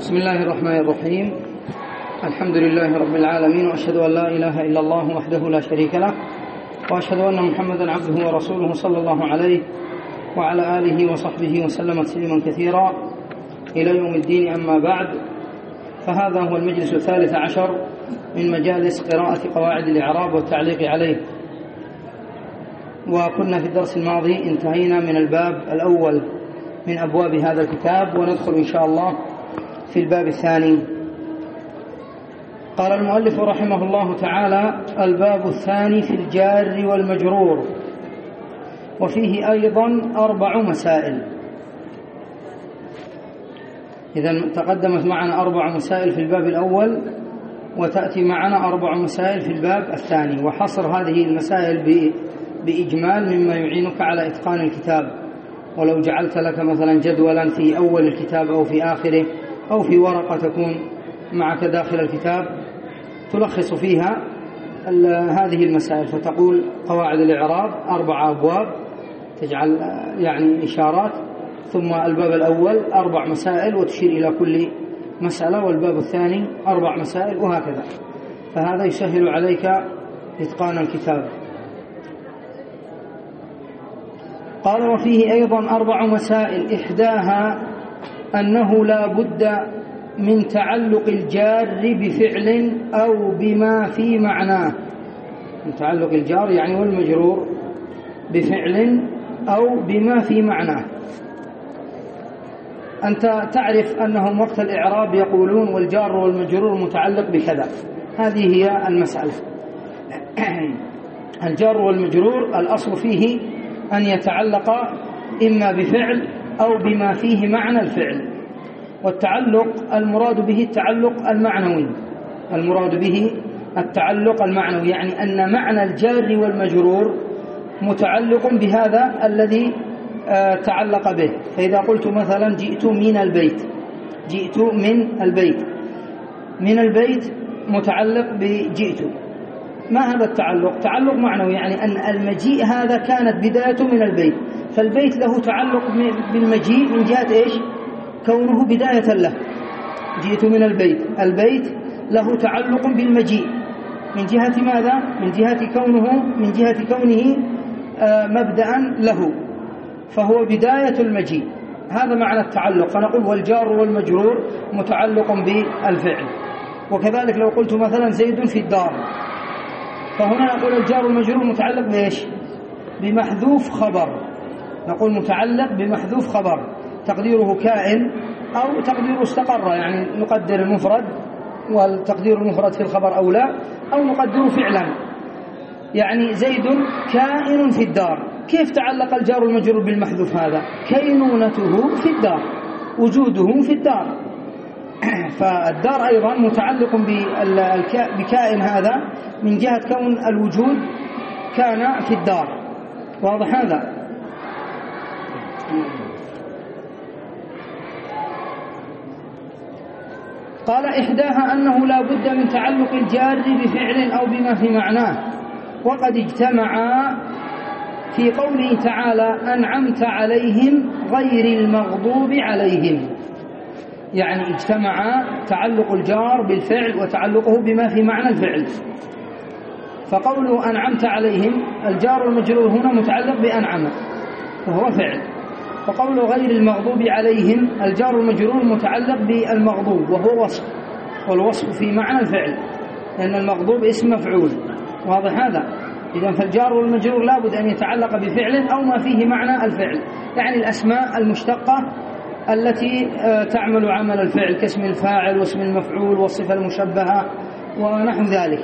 بسم الله الرحمن الرحيم. الحمد لله رب العالمين، وأشهد أن لا إله إلا الله وحده لا شريك له، وأشهد أن محمدا عبده ورسوله صلى الله عليه وعلى آله وصحبه وسلم تسليما كثيرا إلى يوم الدين. أما بعد، فهذا هو المجلس 13 من مجالس قراءة قواعد الإعراب والتعليق عليه. وكنا في الدرس الماضي انتهينا من الباب الأول من أبواب هذا الكتاب، وندخل إن شاء الله في الباب الثاني. قال المؤلف رحمه الله تعالى: الباب الثاني في الجار والمجرور، وفيه أيضا 4 مسائل. إذن تقدمت معنا 4 مسائل في الباب الأول، وتأتي معنا 4 مسائل في الباب الثاني، وحصر هذه المسائل بإجمال مما يعينك على إتقان الكتاب. ولو جعلت لك مثلا جدولا في أول الكتاب أو في آخره أو في ورقة تكون معك داخل الكتاب تلخص فيها هذه المسائل، فتقول قواعد الإعراب 4 أبواب، تجعل يعني إشارات، ثم الباب الأول 4 مسائل وتشير إلى كل مسألة، والباب الثاني 4 مسائل، وهكذا. فهذا يسهل عليك إتقان الكتاب. قال: وفيه أيضا 4 مسائل، إحداها أنه لا بد من تعلق الجار بفعل أو بما في معناه. من تعلق الجار يعني والمجرور بفعل أو بما في معناه. أنت تعرف أنهم وقت الإعراب يقولون والجار والمجرور متعلق بكذا. هذه هي المسألة. الجار والمجرور الأصل فيه أن يتعلق إما بفعل أو بما فيه معنى الفعل. والتعلق المراد به التعلق المعنوي، المراد به التعلق المعنوي، يعني أن معنى الجار والمجرور متعلق بهذا الذي تعلق به. فإذا قلت مثلا جئت من البيت، جئت من البيت، من البيت متعلق بجئت. ما هذا التعلق؟ تعلق معنوي، يعني أن المجيء هذا كانت بدايته من البيت، فالبيت له تعلق بالمجيء من جهة إيش؟ كونه بداية له. جئت من البيت، البيت له تعلق بالمجيء من جهة ماذا؟ من جهة كونه مبدأ له، فهو بداية المجيء. هذا معنى التعلق. فنقول والجار والمجرور متعلق بالفعل. وكذلك لو قلت مثلا زيد في الدار، فهنا نقول الجار والمجرور متعلق بإيش؟ بمحذوف خبر. نقول متعلق بمحذوف خبر، تقديره كائن أو تقديره استقر، يعني نقدر المفرد، والتقدير المفرد في الخبر أو لا، أو نقدره فعلا. يعني زيد كائن في الدار. كيف تعلق الجار والمجرور بالمحذوف هذا؟ كينونته في الدار، وجوده في الدار. فالدار أيضا متعلق بكائن هذا من جهة كون الوجود كان في الدار. واضح هذا؟ قال: إحداها أنه لا بد من تعلق الجار بفعل أو بما في معناه، وقد اجتمعا في قوله تعالى: أنعمت عليهم غير المغضوب عليهم. يعني اجتمع تعلق الجار بالفعل وتعلقه بما في معنى الفعل. فقوله أنعمت عليهم، الجار والمجرور هنا متعلق بأنعم وهو فعل. وقوله غير المغضوب عليهم، الجار والمجرور متعلق بالمغضوب وهو وصف، والوصف في معنى الفعل، لأن المغضوب اسم مفعول. واضح هذا؟ إذن فالجار والمجرور لابد أن يتعلق بفعل أو ما فيه معنى الفعل، يعني الأسماء المشتقة التي تعمل عمل الفعل، كاسم الفاعل واسم المفعول والصفة المشبهة ونحو ذلك.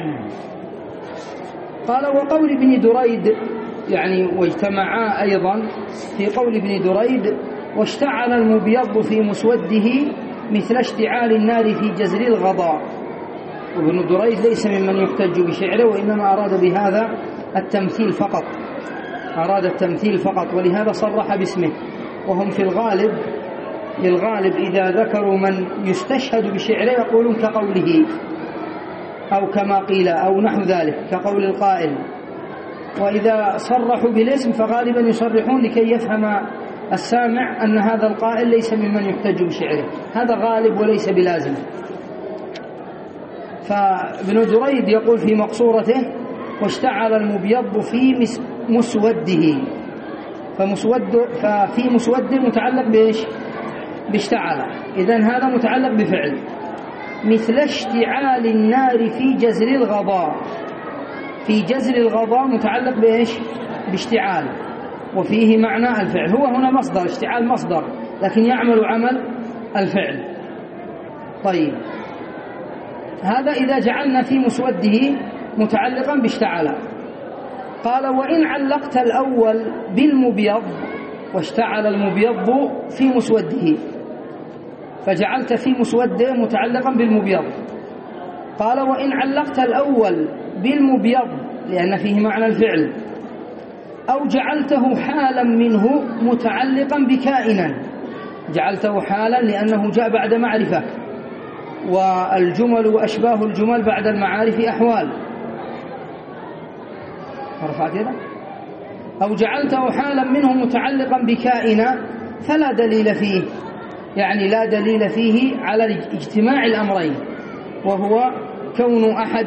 قال: وقول ابن دريد، يعني واجتمعا أيضا في قول ابن دريد: واشتعل المبيض في مسوده مثل اشتعال النار في جزر الغضاء. وابن دريد ليس ممن يحتج بشعره، وإنما أراد بهذا التمثيل فقط، أراد التمثيل فقط، ولهذا صرح باسمه. وهم في الغالب إذا ذكروا من يستشهد بشعره يقولون كقوله أو كما قيل أو نحو ذلك، كقول القائل. وإذا صرحوا بالاسم فغالبا يصرحون لكي يفهم السامع أن هذا القائل ليس ممن يحتج بشعره، هذا غالب وليس بلازم. فابن دريد يقول في مقصورته: واشتعل المبيض في مسوده، ففي مسود متعلق بإيش؟ باشتعل، إذن هذا متعلق بفعل. مثل اشتعال النار في جزر الغضاء، في جزر الغضاء متعلق بإيش؟ باشتعال، وفيه معنى الفعل. هو هنا مصدر، اشتعال مصدر لكن يعمل عمل الفعل. طيب، هذا إذا جعلنا في مسوده متعلقا باشتعل. قال: وإن علقت الأول بالمبيض، واشتعل المبيض في مسوده، فجعلت في مسوده متعلقا بالمبيض. قال: وإن علقت الأول بالمبيض لأن فيه معنى الفعل، أو جعلته حالا منه متعلقا بكائنا، جعلته حالا لأنه جاء بعد معرفة، والجمل وأشباه الجمل بعد المعارف أحوال. رفعت يده. أو جعلته حالا منه متعلقا بكائنا فلا دليل فيه، يعني لا دليل فيه على اجتماع الأمرين، وهو كون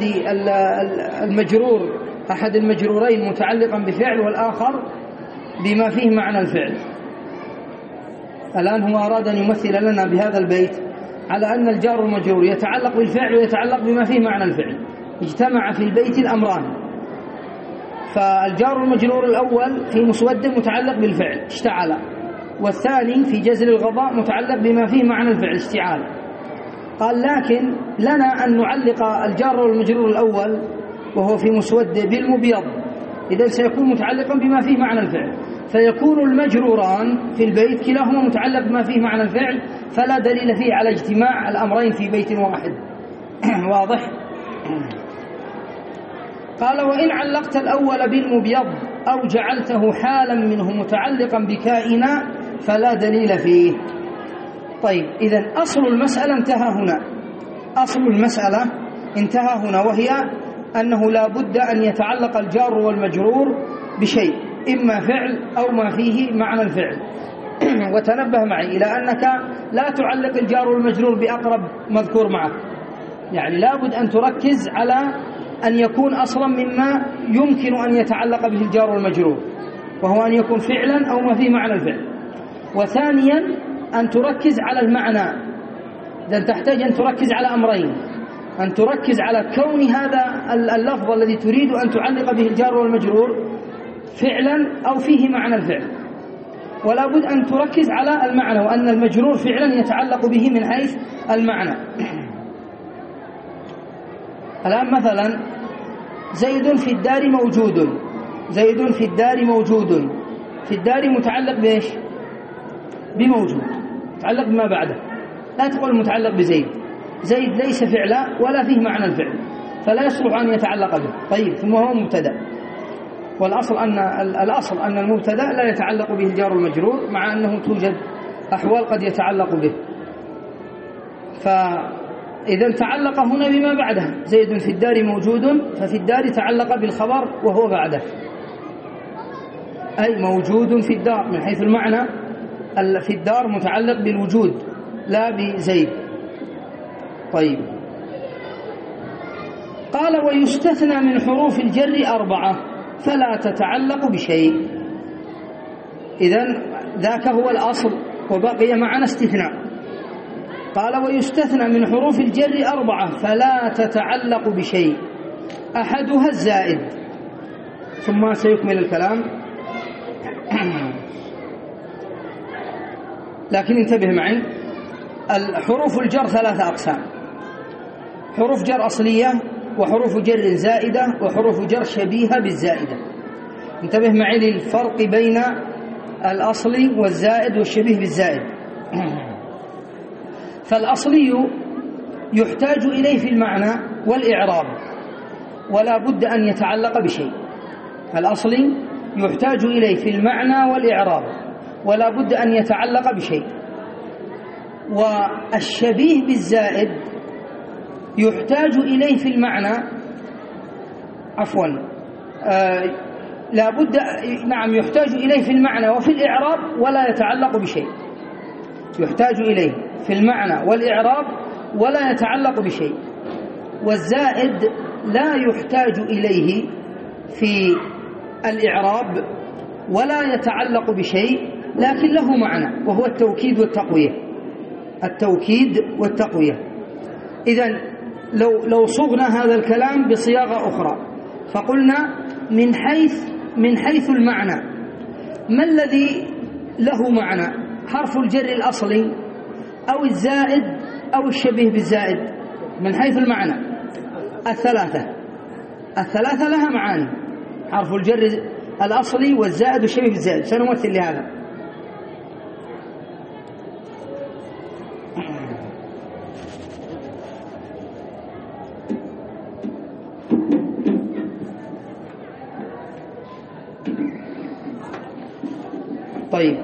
أحد المجرورين متعلقا بفعل والآخر بما فيه معنى الفعل. الآن هو أراد أن يمثل لنا بهذا البيت على أن الجار والمجرور يتعلق بالفعل ويتعلق بما فيه معنى الفعل، اجتمع في البيت الأمران. فالجار والمجرور الأول في مسود متعلق بالفعل اشتعل، والثاني في جزر الغضاء متعلق بما فيه معنى الفعل اشتعال. قال: لكن لنا أن نعلق الجار والمجرور الأول وهو في مسود بالمبيض، إذن سيكون متعلقا بما فيه معنى الفعل، فيكون المجروران في البيت كلاهما متعلق بما فيه معنى الفعل، فلا دليل فيه على اجتماع الأمرين في بيت واحد. واضح؟ قال: وإن علقت الأول بالمبيض أو جعلته حالا منه متعلقا بكائنا فلا دليل فيه. طيب، إذن أصل المسألة انتهى هنا، أصل المسألة انتهى هنا، وهي أنه لا بد أن يتعلق الجار والمجرور بشيء، إما فعل أو ما فيه معنى الفعل. وتنبه معي إلى أنك لا تعلق الجار والمجرور بأقرب مذكور معك، يعني لا بد أن تركز على أن يكون أصلا مما يمكن أن يتعلق به الجار والمجرور، وهو أن يكون فعلا أو ما فيه معنى الفعل. وثانيا أن تركز على المعنى، لأن تحتاج أن تركز على أمرين: أن تركز على كون هذا اللفظ الذي تريد أن تعلق به الجار والمجرور فعلا أو فيه معنى الفعل، ولا بد أن تركز على المعنى، وأن المجرور فعلا يتعلق به من حيث المعنى. الآن مثلا: زيد في الدار موجود، زيد في الدار موجود، في الدار متعلق بإيش؟ بموجود، متعلق بما بعده، لا تقول متعلق بزيد، زيد ليس فعلا ولا فيه معنى الفعل، فلا يصلح أن يتعلق به. طيب، ثم هو مبتدأ، والأصل أن المبتدأ لا يتعلق به الجار والمجرور، مع أنه توجد أحوال قد يتعلق به. فإذا تعلق هنا بما بعده، زيد في الدار موجود، ففي الدار تعلق بالخبر وهو بعده، أي موجود في الدار من حيث المعنى. في الدار متعلق بالوجود لا بزيد. طيب، قال: ويستثنى من حروف الجر 4 فلا تتعلق بشيء. إذن ذاك هو الأصل، وبقي معنا استثناء. قال: ويستثنى من حروف الجر 4 فلا تتعلق بشيء، أحدها الزائد. ثم سيكمل الكلام. لكن انتبه معي، الحروف الجر 3 أقسام: حروف جر أصلية، وحروف جر زائدة، وحروف جر شبيهة بالزائدة. انتبه معي للفرق بين الأصلي والزائد والشبيه بالزائد. فالأصلي يحتاج إليه في المعنى والإعراب، ولا بد أن يتعلق بشيء. الأصلي يحتاج إليه في المعنى والإعراب، ولا بد أن يتعلق بشيء. والشبيه بالزائد يحتاج إليه في المعنى، لا بد، نعم، يحتاج إليه في المعنى وفي الإعراب ولا يتعلق بشيء، يحتاج إليه في المعنى والإعراب ولا يتعلق بشيء. والزائد لا يحتاج إليه في الإعراب ولا يتعلق بشيء، لكن له معنى وهو التوكيد والتقوية، التوكيد والتقوية. إذن لو صغنا هذا الكلام بصياغة أخرى فقلنا من حيث المعنى ما الذي له معنى؟ حرف الجر الأصلي أو الزائد أو الشبيه بالزائد؟ من حيث المعنى الثلاثة لها معاني، حرف الجر الأصلي والزائد والشبيه بالزائد. سنمثل لهذا. طيب،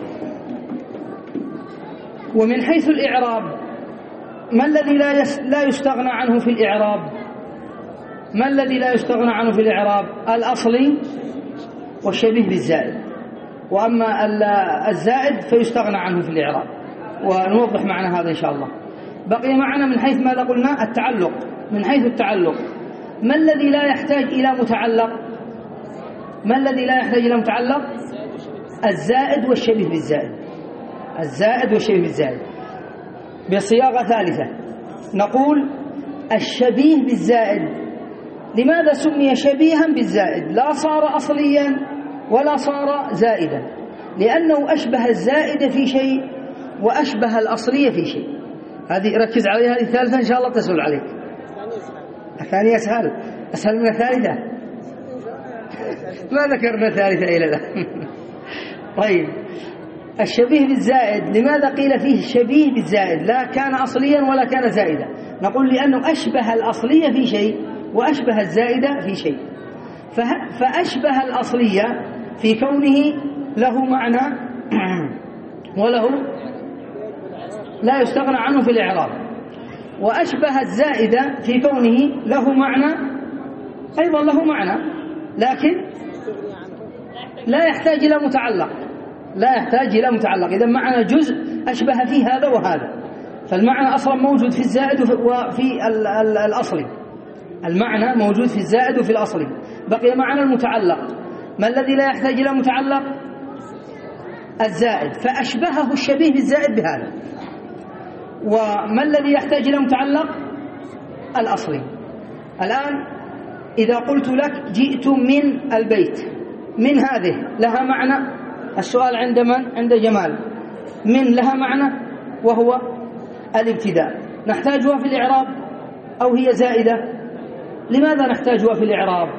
ومن حيث الإعراب ما الذي لا يستغنى عنه في الإعراب؟ ما الذي لا يستغنى عنه في الإعراب؟ الأصلي والشبيه بالزائد. وأما الزائد فيستغنى عنه في الإعراب، ونوضح معنى هذا إن شاء الله. بقي معنا من حيث ماذا قلنا؟ التعلق. من حيث التعلق ما الذي لا يحتاج إلى متعلق؟ ما الذي لا يحتاج إلى متعلق؟ الزائد والشبيه بالزائد، الزائد والشبيه بالزائد. بصياغة ثالثة نقول الشبيه بالزائد لماذا سمي شبيها بالزائد؟ لا صار أصليا ولا صار زائدا، لأنه أشبه الزائد في شيء وأشبه الأصلية في شيء. هذه ركز عليها، هذه الثالثة إن شاء الله تسهل عليك. الثانية أسهل من الثالثة. ما ذكرنا ثالثة إلى الآن. طيب، الشبيه بالزائد لماذا قيل فيه شبيه بالزائد؟ لا كان أصليا ولا كان زائدا. نقول لأنه أشبه الأصلية في شيء وأشبه الزائدة في شيء. فأشبه الأصلية في كونه له معنى وله لا يستغنى عنه في الإعراب، وأشبه الزائدة في كونه له معنى أيضا له معنى، لكن لا يحتاج إلى متعلق، لا يحتاج إلى متعلق. إذا معنى جزء أشبه فيه هذا وهذا، فالمعنى أصلا موجود في الزائد وفي الأصلي. المعنى موجود في الزائد وفي الأصلي. بقي معنى المتعلق. ما الذي لا يحتاج إلى متعلق؟ الزائد، فأشبهه الشبيه بالزائد بهذا. وما الذي يحتاج إلى متعلق؟ الأصلي. الآن إذا قلت لك جئت من البيت، من هذه لها معنى. السؤال عند من؟ عند جمال. من لها معنى وهو الابتداء. نحتاجها في الإعراب أو هي زائدة؟ لماذا نحتاجها في الإعراب؟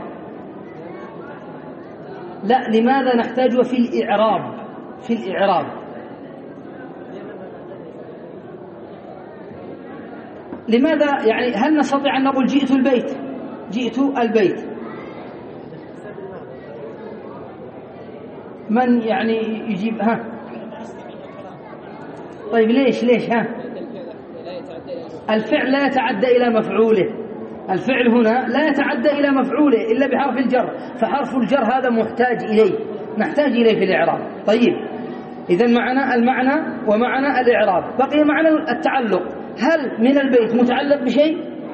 لا، لماذا نحتاجها في الإعراب؟ في الإعراب لماذا؟ يعني هل نستطيع أن نقول جئت البيت؟ جئت البيت، من يعني يجيب؟ ها، طيب ليش؟ ها، الفعل لا يتعدى إلى مفعوله. الفعل هنا لا يتعدى إلى مفعوله إلا بحرف الجر، فحرف الجر هذا محتاج إليه، نحتاج إليه في الإعراب. طيب، إذن معنا المعنى ومعنى الإعراب. بقي معنى التعلق. هل من البيت متعلق بشيء؟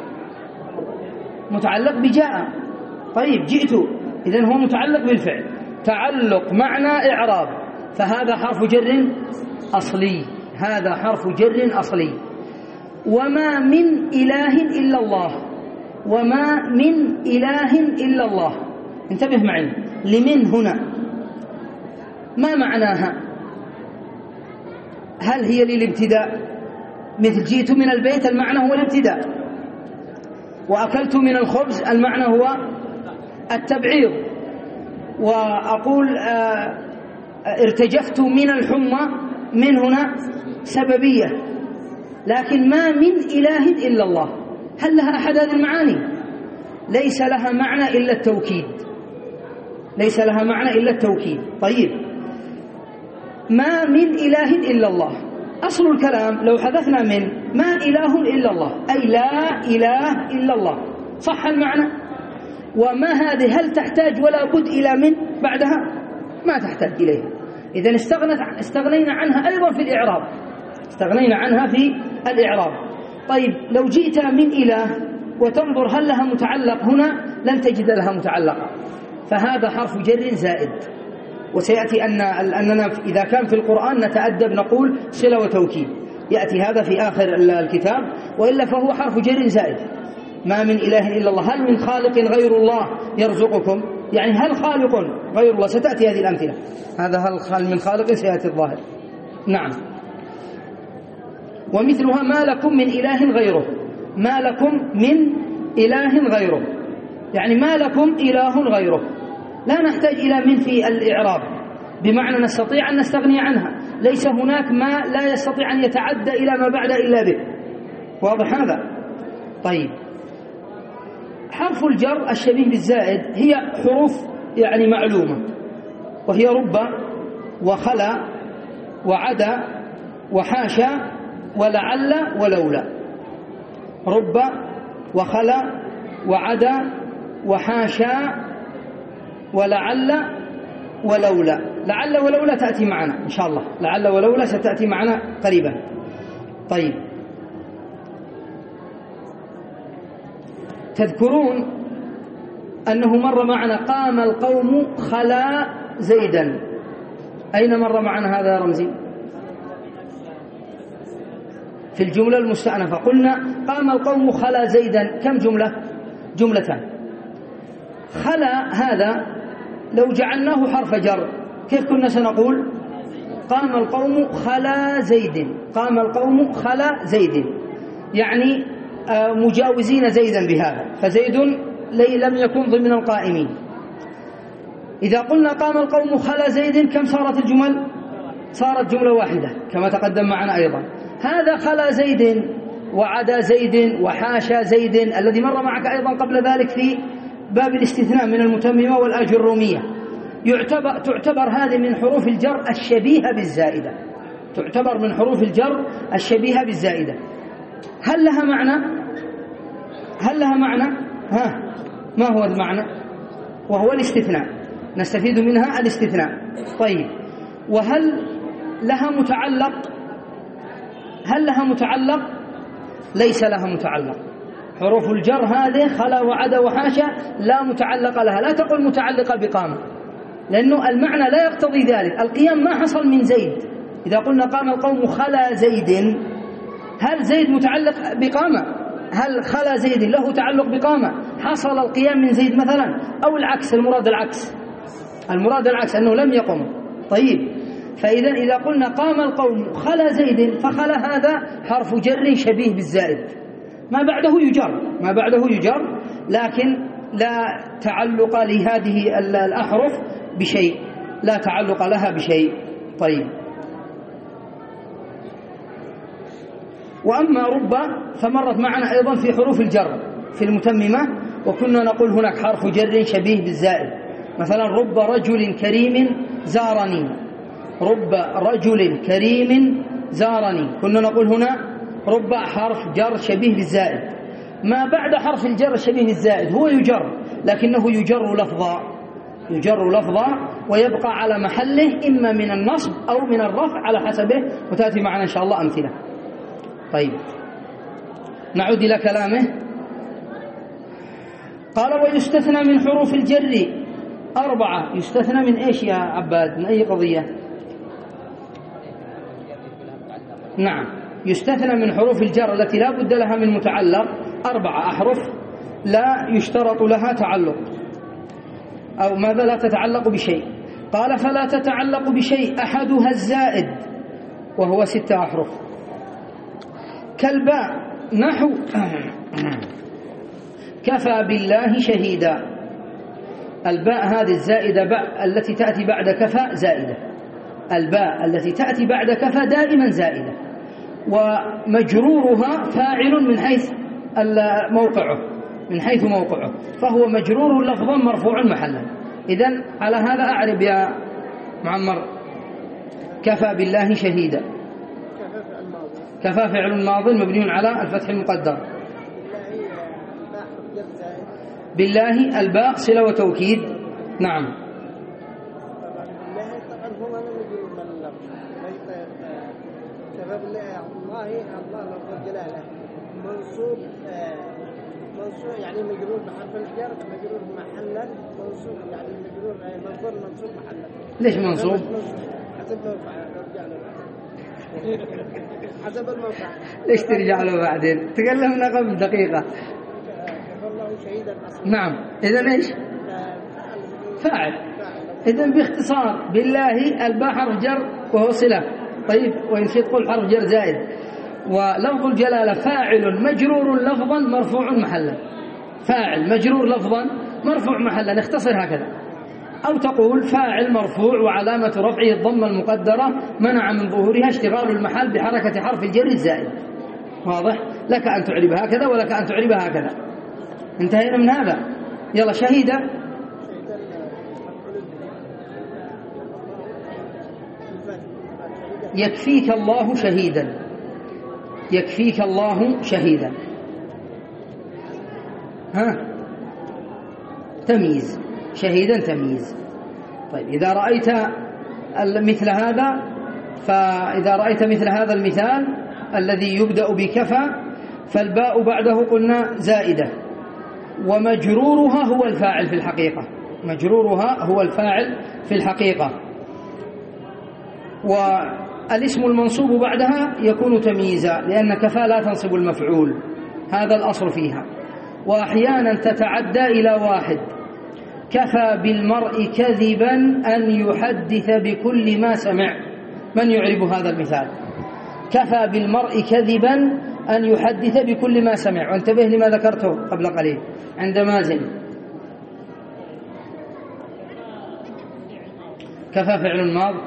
متعلق بجاء. طيب، جئت، إذن هو متعلق بالفعل، تعلق معنى إعراب، فهذا حرف جر أصلي، هذا حرف جر أصلي. وما من إله إلا الله، وما من إله إلا الله. انتبه معي، لمن هنا ما معناها؟ هل هي للابتداء؟ مثل جئت من البيت المعنى هو الابتداء، وأكلت من الخبز المعنى هو التبعيض، وأقول ارتجفت من الحمى من هنا سببية. لكن ما من إله إلا الله، هل لها أحد هذه المعاني؟ ليس لها معنى إلا التوكيد، ليس لها معنى إلا التوكيد. طيب، ما من إله إلا الله، أصل الكلام لو حذفنا من ما إله إلا الله، أي لا إله إلا الله، صح المعنى؟ وما هذه هل تحتاج ولا بد إلى من بعدها؟ ما تحتاج إليها. إذن استغنينا عنها أيضا في الإعراب، استغنينا عنها في الإعراب. طيب لو جئت من إله وتنظر هل لها متعلق هنا لن تجد لها متعلقة، فهذا حرف جر زائد. وسيأتي أننا إذا كان في القرآن نتأدب نقول صلة وتوكيد، يأتي هذا في آخر الكتاب، وإلا فهو حرف جر زائد. ما من إله إلا الله، هل من خالق غير الله يرزقكم، يعني هل خالق غير الله، ستأتي هذه الأمثلة. هذا هل من خالق سيأتي الظاهر. نعم. ومثلها ما لكم من إله غيره، ما لكم من إله غيره، يعني ما لكم إله غيره، لا نحتاج إلى من في الإعراب، بمعنى نستطيع أن نستغني عنها، ليس هناك ما لا يستطيع أن يتعدى إلى ما بعد إلا به. واضح هذا؟ طيب حرف الجر الشبيه بالزائد هي حروف يعني معلومة، وهي رب وخلا وعدا وحاشا ولعل ولولا. رب وخلا وعدا وحاشا ولعل ولولا. لعل ولولا تأتي معنا إن شاء الله، لعل ولولا ستأتي معنا قريبا. طيب تذكرون أنه مر معنا قام القوم خلا زيدا، أين مر معنا هذا يا رمزي؟ في الجملة المستأنفة قلنا قام القوم خلا زيدا، كم جملة؟ جملتان. خلا هذا لو جعلناه حرف جر كيف كنا سنقول؟ قام القوم خلا زيد، قام القوم خلا زيد، يعني مجاوزين زيدا بهذا، فزيد لم يكن ضمن القائمين. إذا قلنا قام القوم خلا زيد كم صارت الجمل؟ صارت جملة واحدة كما تقدم معنا أيضا. هذا خلا زيد وعدا زيد وحاشا زيد الذي مر معك أيضا قبل ذلك في باب الاستثناء من المتممة والآجرومية، تعتبر هذه من حروف الجر الشبيهة بالزائدة، تعتبر من حروف الجر الشبيهة بالزائدة. هل لها معنى؟ هل لها معنى؟ ما هو المعنى؟ وهو الاستثناء، نستفيد منها الاستثناء. طيب وهل لها متعلق؟ هل لها متعلق؟ ليس لها متعلق. حروف الجر هذه خلا وعدا وحاشا لا متعلق لها، لا تقل متعلقة بقام، لأنه المعنى لا يقتضي ذلك. القيام ما حصل من زيد. إذا قلنا قام القوم خلا زيد، هل زيد متعلق بقامة؟ هل خلا زيد له تعلق بقامة؟ حصل القيام من زيد مثلا، أو العكس؟ المراد العكس، المراد العكس أنه لم يقم. طيب فإذا إذا قلنا قام القوم خلا زيد، فخلا هذا حرف جر شبيه بالزائد، ما بعده يجر، ما بعده يجر، لكن لا تعلق لهذه الأحرف بشيء، لا تعلق لها بشيء. طيب وأما رب فمرت معنا أيضا في حروف الجر في المتممة، وكنا نقول هناك حرف جر شبيه بالزائد، مثلا رب رجل كريم زارني، رب رجل كريم زارني، كنا نقول هنا رب حرف جر شبيه بالزائد. ما بعد حرف الجر الشبيه بالزائد هو يجر، لكنه يجر لفظا، يجر لفظا ويبقى على محله إما من النصب أو من الرفع على حسبه، وتأتي معنا إن شاء الله أمثلة. طيب نعود إلى كلامه. قال ويستثنى من حروف الجر 4. يستثنى من إيش يا عباد؟ من أي قضية؟ نعم، يستثنى من حروف الجر التي لا بد لها من متعلق 4 أحرف لا يشترط لها تعلق، أو ماذا؟ لا تتعلق بشيء. قال فلا تتعلق بشيء أحدها الزائد وهو 6 أحرف، كالباء نحو كفى بالله شهيدا. الباء هذه الزائدة، باء التي تأتي بعد كفى زائدة، الباء التي تأتي بعد كفى دائما زائدة، ومجرورها فاعل من حيث موقعه، من حيث موقعه، فهو مجرور لفظا مرفوع محلا. إذن على هذا أعرب يا معمر كفى بالله شهيدا. كفى فعل ماض مبني على الفتح المقدر. بالله الباء صلة وتوكيد. نعم. بالله طبعا هو ما نقول من اللفظ كفى بالله الله لفظ الجلالة منصوب يعني مجرور بحرف الجر مجرور محلا منصوب يعني مجرور مجرور منصوب محلا. ليش منصوب؟ حسب موقع حسب الموقع. ليش ترجع له بعدين؟ تكلمنا قبل دقيقة. كفى الله شهيدا أصلا. نعم. إذن إيش؟ فاعل. إذن باختصار بالله الباء حرف جر وهو صلة. طيب وإن شئت قل حرف جر زائد. ولفظ الجلالة فاعل مجرور لفظا مرفوع محلا. فاعل مجرور لفظا مرفوع محلا، نختصر هكذا. أو تقول فاعل مرفوع وعلامة رفعه الضمة المقدرة منع من ظهورها اشتغال المحل بحركة حرف الجر الزائد. واضح؟ لك أن تعرب هكذا ولك أن تعرب هكذا. انتهينا من هذا. يلا شهيدا. يكفيك الله شهيدا. يكفيك الله شهيدا. ها تمييز. شهيدا تمييز. طيب إذا رأيت مثل هذا، فإذا رأيت مثل هذا المثال الذي يبدأ بكفى فالباء بعده قلنا زائدة ومجرورها هو الفاعل في الحقيقة. مجرورها هو الفاعل في الحقيقة. والاسم المنصوب بعدها يكون تمييزا لأن كفى لا تنصب المفعول، هذا الأصل فيها. وأحيانا تتعدى إلى واحد. كفى بالمرء كذبا أن يحدث بكل ما سمع. من يعرب هذا المثال؟ كفى بالمرء كذبا أن يحدث بكل ما سمع. وانتبه لما ذكرته قبل قليل عند مازن. كفى فعل ماض.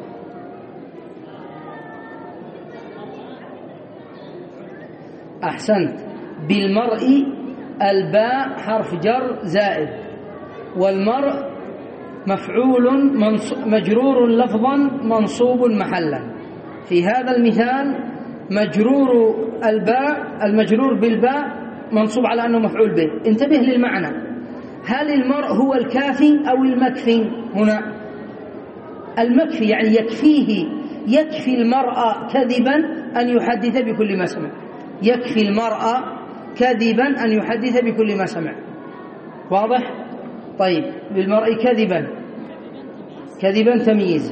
أحسنت. بالمرء الباء حرف جر زائد، والمرء مفعول مجرور لفظا منصوب محلا. في هذا المثال مجرور الباء المجرور بالباء منصوب على أنه مفعول به. انتبه للمعنى. هل المرء هو الكافي أو المكفي؟ هنا المكفي يعني يكفيه. يكفي المرء كذبا أن يحدث بكل ما سمع. يكفي المرء كذبا أن يحدث بكل ما سمع. واضح؟ طيب بالمرء كذبا. كذبا تمييز.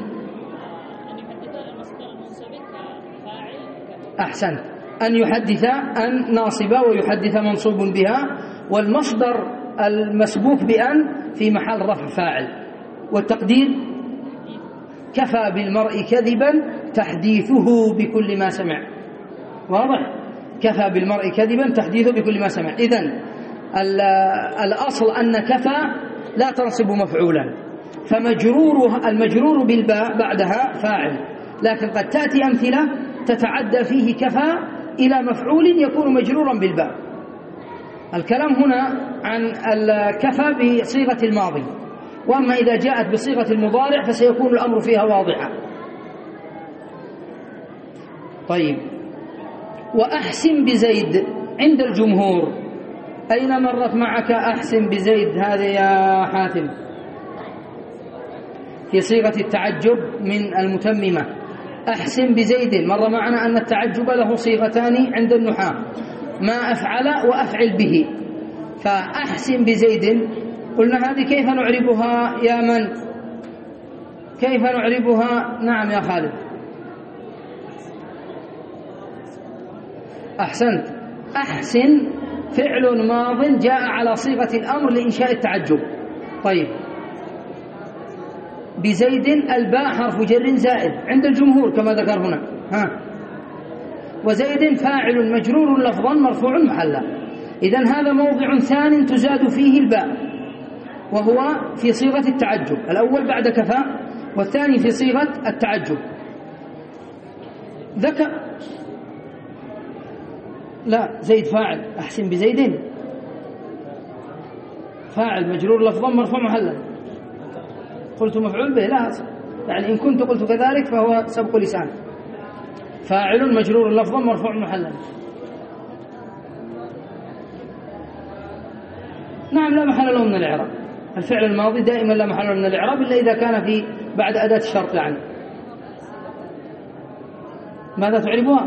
أحسنت. أن يحدث أن ناصبة ويحدث منصوب بها، والمصدر المسبوق بأن في محل رفع فاعل. والتقدير كفى بالمرء كذبا تحديثه بكل ما سمع. واضح؟ كفى بالمرء كذبا تحديثه بكل ما سمع. إذن الأصل أن كفى لا تنصب مفعولا، المجرور بالباء بعدها فاعل، لكن قد تأتي أمثلة تتعدى فيه كفى إلى مفعول يكون مجرورا بالباء. الكلام هنا عن الكفى بصيغة الماضي، وأما إذا جاءت بصيغة المضارع فسيكون الأمر فيها واضحا. طيب وأحسن بزيد عند الجمهور. أين مرت معك أحسن بزيد هذه يا حاتم؟ في صيغة التعجب من المتممة. أحسن بزيد مر معنا أن التعجب له صيغتان عند النحاة، ما أفعل وأفعل به. فأحسن بزيد قلنا هذه كيف نعربها يا من؟ كيف نعربها؟ نعم يا خالد. أحسنت. أحسن فعل ماض جاء على صيغة الأمر لإنشاء التعجب. طيب بزيد الباء حرف جر زائد عند الجمهور كما ذكر هنا. وزيد فاعل مجرور لفظا مرفوع محلا. إذن هذا موضع ثان تزاد فيه الباء، وهو في صيغة التعجب. الأول بعد كفى والثاني في صيغة التعجب. ذكر لا زيد فاعل. أحسن بزيد فاعل مجرور لفظا مرفوع محلا. قلت مفعول به؟ لا، يعني إن كنت قلت كذلك فهو سبق لسان. فاعل مجرور لفظا مرفوع محلا. نعم لا محل له من الإعراب. الفعل الماضي دائما لا محل له من الإعراب إلا إذا كان في بعد أداة الشرط. يعني ماذا تعربها؟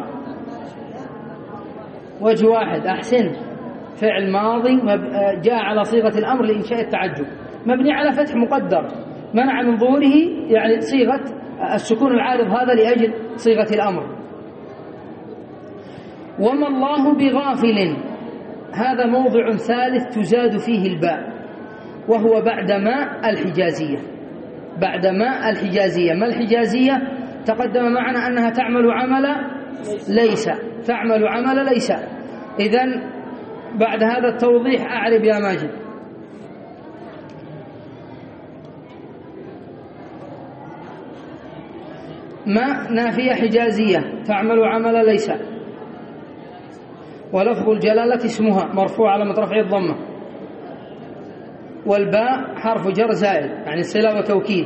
وجه واحد. أحسن. فعل ماضي جاء على صيغة الأمر لإنشاء التعجب، مبني على فتح مقدر منع من ظهوره يعني صيغة السكون العارض هذا لأجل صيغة الأمر. وما الله بغافل، هذا موضع ثالث تزاد فيه الباء، وهو بعد ما الحجازية. بعد ما الحجازية. ما الحجازية؟ تقدم معنا أنها تعمل عمل ليس، تعمل عمل ليس. إذن بعد هذا التوضيح أعرب يا ماجد. ما نافية حجازية تعمل عمل ليس، ولفظ الجلالة اسمها مرفوع على رفعه الضمة، والباء حرف جر زائد يعني صلة وتوكيد.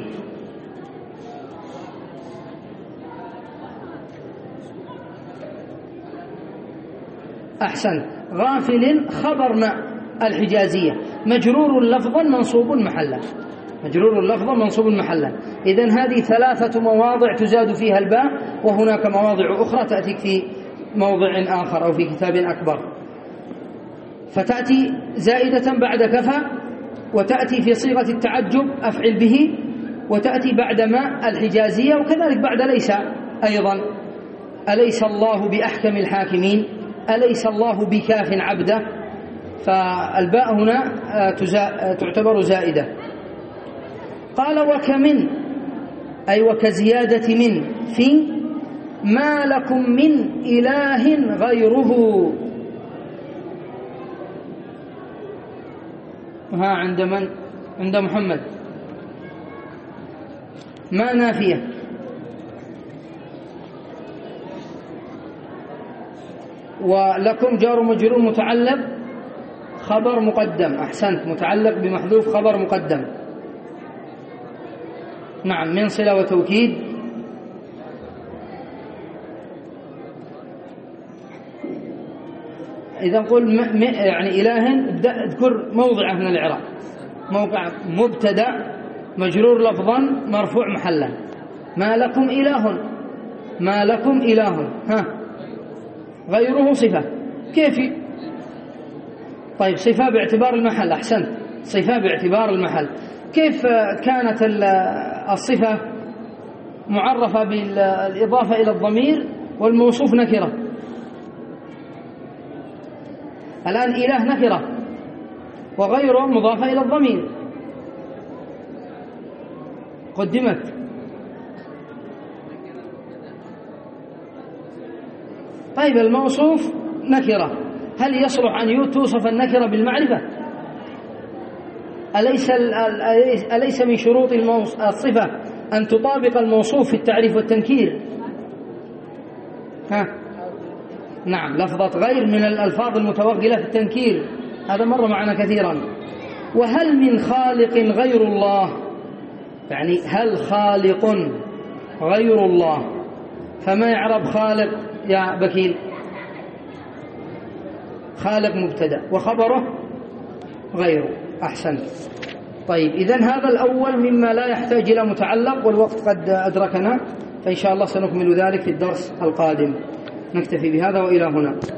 أحسن. غافل خبر ما الحجازية مجرور لفظا منصوب محلا، مجرور لفظا منصوب محلا. إذن هذه ثلاثة مواضع تزاد فيها الباء، وهناك مواضع أخرى تأتيك في موضع آخر أو في كتاب أكبر، فتأتي زائدة بعد كفى، وتأتي في صيغة التعجب أفعل به، وتأتي بعد ما الحجازية، وكذلك بعد ليس أيضا. أليس الله بأحكم الحاكمين، أليس الله بكاف عبده، فالباء هنا تعتبر زائدة. قال وكمن أي وكزيادة من في ما لكم من إله غيره. ها عند من؟ عند محمد. ما نافية، ولكم جار مجرور متعلق خبر مقدم. أحسنت. متعلق بمحذوف خبر مقدم. نعم من صلة وتوكيد. إذا نقول يعني إله ابدأ اذكر موضعه من الإعراب. موقع مبتدأ مجرور لفظا مرفوع محلا. ما لكم إله، ما لكم إله. ها غيره صفة. كيف؟ طيب صفة باعتبار المحل. أحسنت. صفة باعتبار المحل. كيف كانت الصفة معرفة بالإضافة إلى الضمير والموصوف نكرة؟ الآن إله نكرة وغيره مضافة إلى الضمير قدمت. طيب الموصوف نكرة، هل يصلح أن توصف النكرة بالمعرفة؟ أليس من شروط الصفة أن تطابق الموصوف في التعريف والتنكير؟ ها نعم. لفظة غير من الألفاظ المتوغلة في التنكير، هذا مر معنا كثيرا. وهل من خالق غير الله، يعني هل خالق غير الله، فما يعرب خالق يا بكيل؟ خالق مبتدأ وخبره غيره. أحسنت. طيب إذن هذا الأول مما لا يحتاج إلى متعلق، والوقت قد أدركنا، فإن شاء الله سنكمل ذلك في الدرس القادم. نكتفي بهذا وإلى هنا.